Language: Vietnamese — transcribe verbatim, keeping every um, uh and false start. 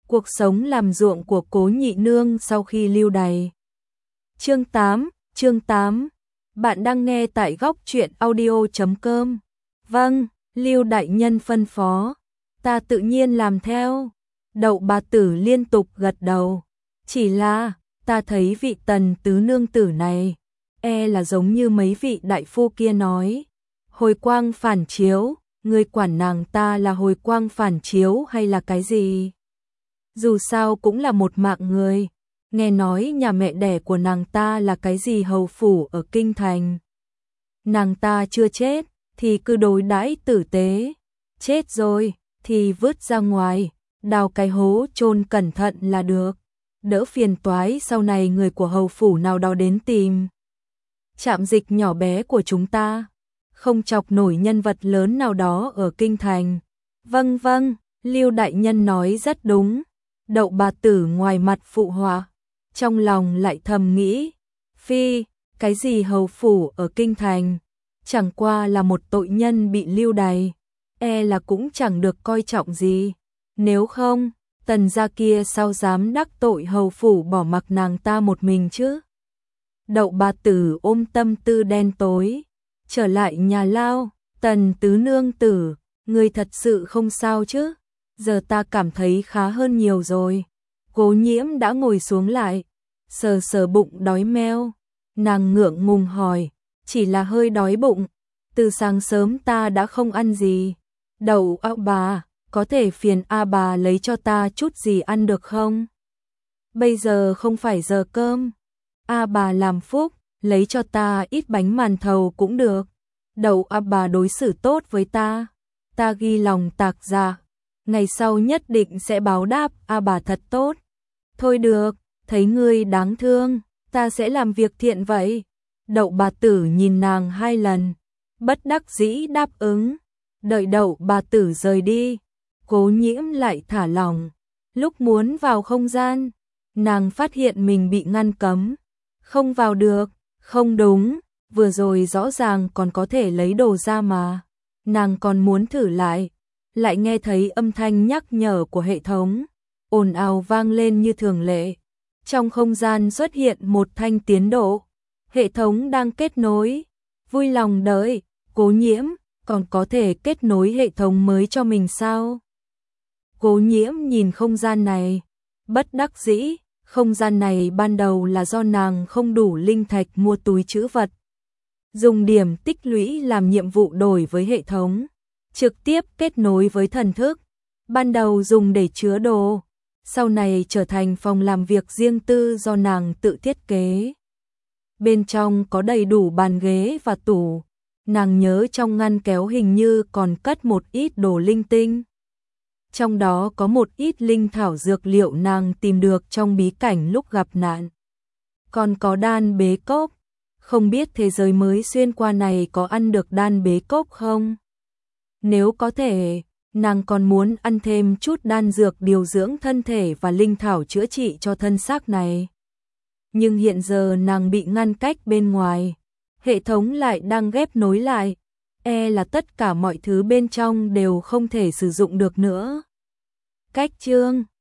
Cuộc sống làm ruộng của Cố Nhị Nương sau khi lưu đày. Chương tám, chương tám. Bạn đang nghe tại góc truyện audio chấm com. Vâng, Lưu đại nhân phân phó, ta tự nhiên làm theo. Đậu bà tử liên tục gật đầu. Chỉ là, ta thấy vị Tần tứ nương tử này, e là giống như mấy vị đại phu kia nói. Hồi quang phản chiếu, người quản nàng ta là hồi quang phản chiếu hay là cái gì? Dù sao cũng là một mạng người. Nghe nói nhà mẹ đẻ của nàng ta là cái gì hầu phủ ở kinh thành. Nàng ta chưa chết thì cứ đối đãi tử tế, chết rồi thì vứt ra ngoài, đào cái hố chôn cẩn thận là được, đỡ phiền toái sau này người của hầu phủ nào đó đến tìm. Trạm dịch nhỏ bé của chúng ta không chọc nổi nhân vật lớn nào đó ở kinh thành. Vâng vâng, Lưu đại nhân nói rất đúng. Đậu bà tử ngoài mặt phụ họa, trong lòng lại thầm nghĩ, phi, cái gì hầu phủ ở kinh thành, chẳng qua là một tội nhân bị lưu đày, e là cũng chẳng được coi trọng gì. Nếu không, Tần gia kia sao dám đắc tội hầu phủ bỏ mặc nàng ta một mình chứ? Đậu bà tử ôm tâm tư đen tối, trở lại nhà lao. Tần tứ nương tử, người thật sự không sao chứ? Giờ ta cảm thấy khá hơn nhiều rồi. Cố Nhiễm đã ngồi xuống lại, sờ sờ bụng đói meo. Nàng ngượng ngùng hỏi, chỉ là hơi đói bụng, từ sáng sớm ta đã không ăn gì. Đậu a bà, có thể phiền a bà lấy cho ta chút gì ăn được không? Bây giờ không phải giờ cơm. A bà làm phúc, lấy cho ta ít bánh màn thầu cũng được. Đậu a bà đối xử tốt với ta, ta ghi lòng tạc dạ. Ngày sau nhất định sẽ báo đáp a bà thật tốt. Thôi được, thấy ngươi đáng thương, ta sẽ làm việc thiện vậy. Đậu bà tử nhìn nàng hai lần, bất đắc dĩ đáp ứng. Đợi đậu bà tử rời đi, Cố Nhiễm lại thả lỏng. Lúc muốn vào không gian, nàng phát hiện mình bị ngăn cấm, không vào được. Không đúng, vừa rồi rõ ràng còn có thể lấy đồ ra mà. Nàng còn muốn thử lại, lại nghe thấy âm thanh nhắc nhở của hệ thống, ồn ào vang lên như thường lệ. Trong không gian xuất hiện một thanh tiến độ, hệ thống đang kết nối. Vui lòng đợi, Cố Nhiễm, còn có thể kết nối hệ thống mới cho mình sao? Cố Nhiễm nhìn không gian này, bất đắc dĩ. Không gian này ban đầu là do nàng không đủ linh thạch mua túi trữ vật, dùng điểm tích lũy làm nhiệm vụ đổi với hệ thống, trực tiếp kết nối với thần thức. Ban đầu dùng để chứa đồ, sau này trở thành phòng làm việc riêng tư do nàng tự thiết kế. Bên trong có đầy đủ bàn ghế và tủ, nàng nhớ trong ngăn kéo hình như còn cất một ít đồ linh tinh. Trong đó có một ít linh thảo dược liệu nàng tìm được trong bí cảnh lúc gặp nạn. Còn có đan bế cốc, không biết thế giới mới xuyên qua này có ăn được đan bế cốc không? Nếu có thể, nàng còn muốn ăn thêm chút đan dược điều dưỡng thân thể và linh thảo chữa trị cho thân xác này. Nhưng hiện giờ nàng bị ngăn cách bên ngoài, hệ thống lại đang ghép nối lại, e là tất cả mọi thứ bên trong đều không thể sử dụng được nữa. Cách chương